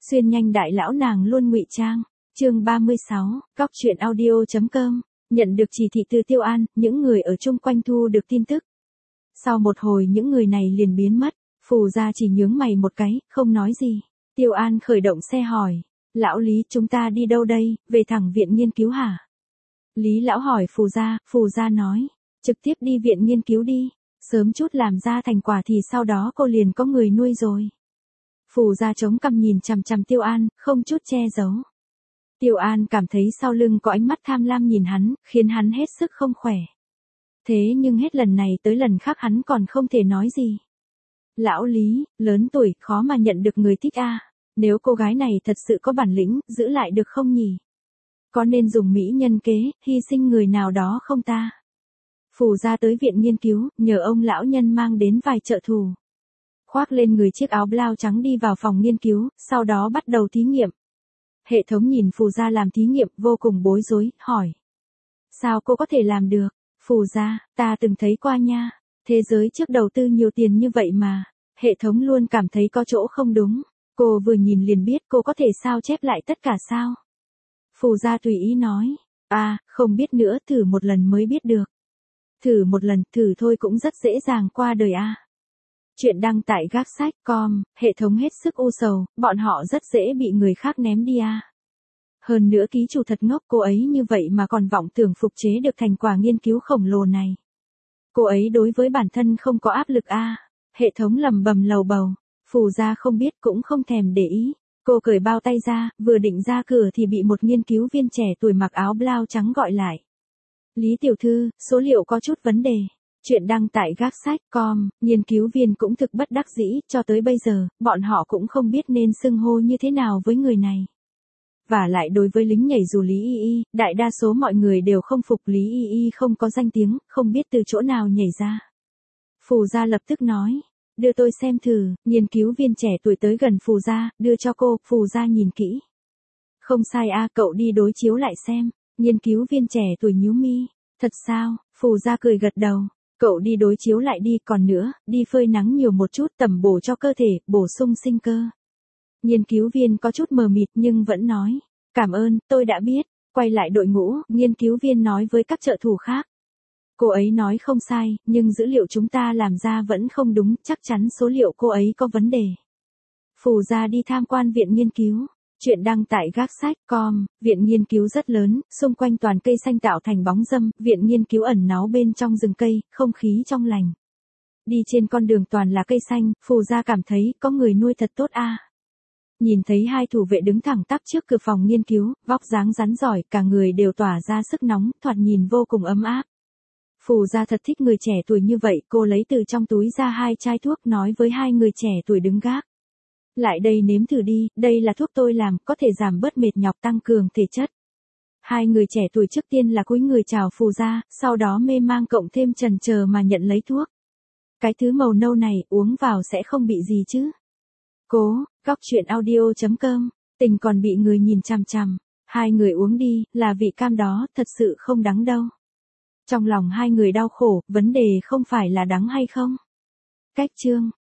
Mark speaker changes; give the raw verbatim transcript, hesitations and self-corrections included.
Speaker 1: Xuyên nhanh đại lão nàng luôn ngụy trang. Chương ba mươi sáu, Góc truyện audio.com. Nhận được chỉ thị từ Tiêu An, những người ở chung quanh thu được tin tức. Sau một hồi những người này liền biến mất, Phù gia chỉ nhướng mày một cái, không nói gì. Tiêu An khởi động xe hỏi, lão Lý, chúng ta đi đâu đây, về thẳng viện nghiên cứu hả? Lý lão hỏi Phù gia, Phù gia nói, trực tiếp đi viện nghiên cứu đi, sớm chút làm ra thành quả thì sau đó cô liền có người nuôi rồi. Phù gia chống cằm nhìn chằm chằm Tiêu An, không chút che giấu. Tiêu An cảm thấy sau lưng có ánh mắt tham lam nhìn hắn, khiến hắn hết sức không khỏe. Thế nhưng hết lần này tới lần khác hắn còn không thể nói gì. Lão Lý, lớn tuổi, khó mà nhận được người thích a. Nếu cô gái này thật sự có bản lĩnh, giữ lại được không nhỉ? Có nên dùng mỹ nhân kế, hy sinh người nào đó không ta? Phù gia tới viện nghiên cứu, nhờ ông lão nhân mang đến vài trợ thủ. Khoác lên người chiếc áo blau trắng đi vào phòng nghiên cứu, sau đó bắt đầu thí nghiệm. Hệ thống nhìn Phù gia làm thí nghiệm vô cùng bối rối, hỏi. Sao cô có thể làm được? Phù gia, ta từng thấy qua nha. Thế giới trước đầu tư nhiều tiền như vậy mà. Hệ thống luôn cảm thấy có chỗ không đúng. Cô vừa nhìn liền biết cô có thể sao chép lại tất cả sao? Phù gia tùy ý nói. À, không biết nữa, thử một lần mới biết được. Thử một lần, thử thôi cũng rất dễ dàng qua đời a. Chuyện đăng tại gác sách chấm com, hệ thống hết sức u sầu, bọn họ rất dễ bị người khác ném đi a. Hơn nữa ký chủ thật ngốc, cô ấy như vậy mà còn vọng tưởng phục chế được thành quả nghiên cứu khổng lồ này. Cô ấy đối với bản thân không có áp lực a. Hệ thống lầm bầm lầu bầu, Phù gia không biết cũng không thèm để ý. Cô cởi bao tay ra, vừa định ra cửa thì bị một nghiên cứu viên trẻ tuổi mặc áo blau trắng gọi lại. Lý tiểu thư, số liệu có chút vấn đề. Chuyện đăng tại gác sách chấm com, nghiên cứu viên cũng thực bất đắc dĩ, cho tới bây giờ, bọn họ cũng không biết nên xưng hô như thế nào với người này. Và lại đối với lính nhảy dù Lý Y Y, đại đa số mọi người đều không phục Lý Y Y không có danh tiếng, không biết từ chỗ nào nhảy ra. Phù gia lập tức nói, đưa tôi xem thử, nghiên cứu viên trẻ tuổi tới gần Phù gia, đưa cho cô, Phù gia nhìn kỹ. Không sai a, cậu đi đối chiếu lại xem, nghiên cứu viên trẻ tuổi nhíu mi, thật sao, Phù gia cười gật đầu. Cậu đi đối chiếu lại đi, còn nữa, đi phơi nắng nhiều một chút tẩm bổ cho cơ thể, bổ sung sinh cơ. Nghiên cứu viên có chút mờ mịt nhưng vẫn nói, cảm ơn, tôi đã biết. Quay lại đội ngũ, nghiên cứu viên nói với các trợ thủ khác. Cô ấy nói không sai, nhưng dữ liệu chúng ta làm ra vẫn không đúng, chắc chắn số liệu cô ấy có vấn đề. Phù gia đi tham quan viện nghiên cứu. Chuyện đăng tại gác sách chấm com, viện nghiên cứu rất lớn, xung quanh toàn cây xanh tạo thành bóng râm, viện nghiên cứu ẩn náu bên trong rừng cây, không khí trong lành. Đi trên con đường toàn là cây xanh, Phù gia cảm thấy có người nuôi thật tốt a. Nhìn thấy hai thủ vệ đứng thẳng tắp trước cửa phòng nghiên cứu, vóc dáng rắn giỏi, cả người đều tỏa ra sức nóng, thoạt nhìn vô cùng ấm áp. Phù gia thật thích người trẻ tuổi như vậy, cô lấy từ trong túi ra hai chai thuốc nói với hai người trẻ tuổi đứng gác. Lại đây nếm thử đi, đây là thuốc tôi làm, có thể giảm bớt mệt nhọc tăng cường thể chất. Hai người trẻ tuổi trước tiên là cúi người chào Phù gia, sau đó mê mang cộng thêm chần chờ mà nhận lấy thuốc. Cái thứ màu nâu này, uống vào sẽ không bị gì chứ. Cố, Góc truyện audio.com, tình còn bị người nhìn chằm chằm. Hai người uống đi, là vị cam đó, thật sự không đắng đâu. Trong lòng hai người đau khổ, vấn đề không phải là đắng hay không. Cách chương.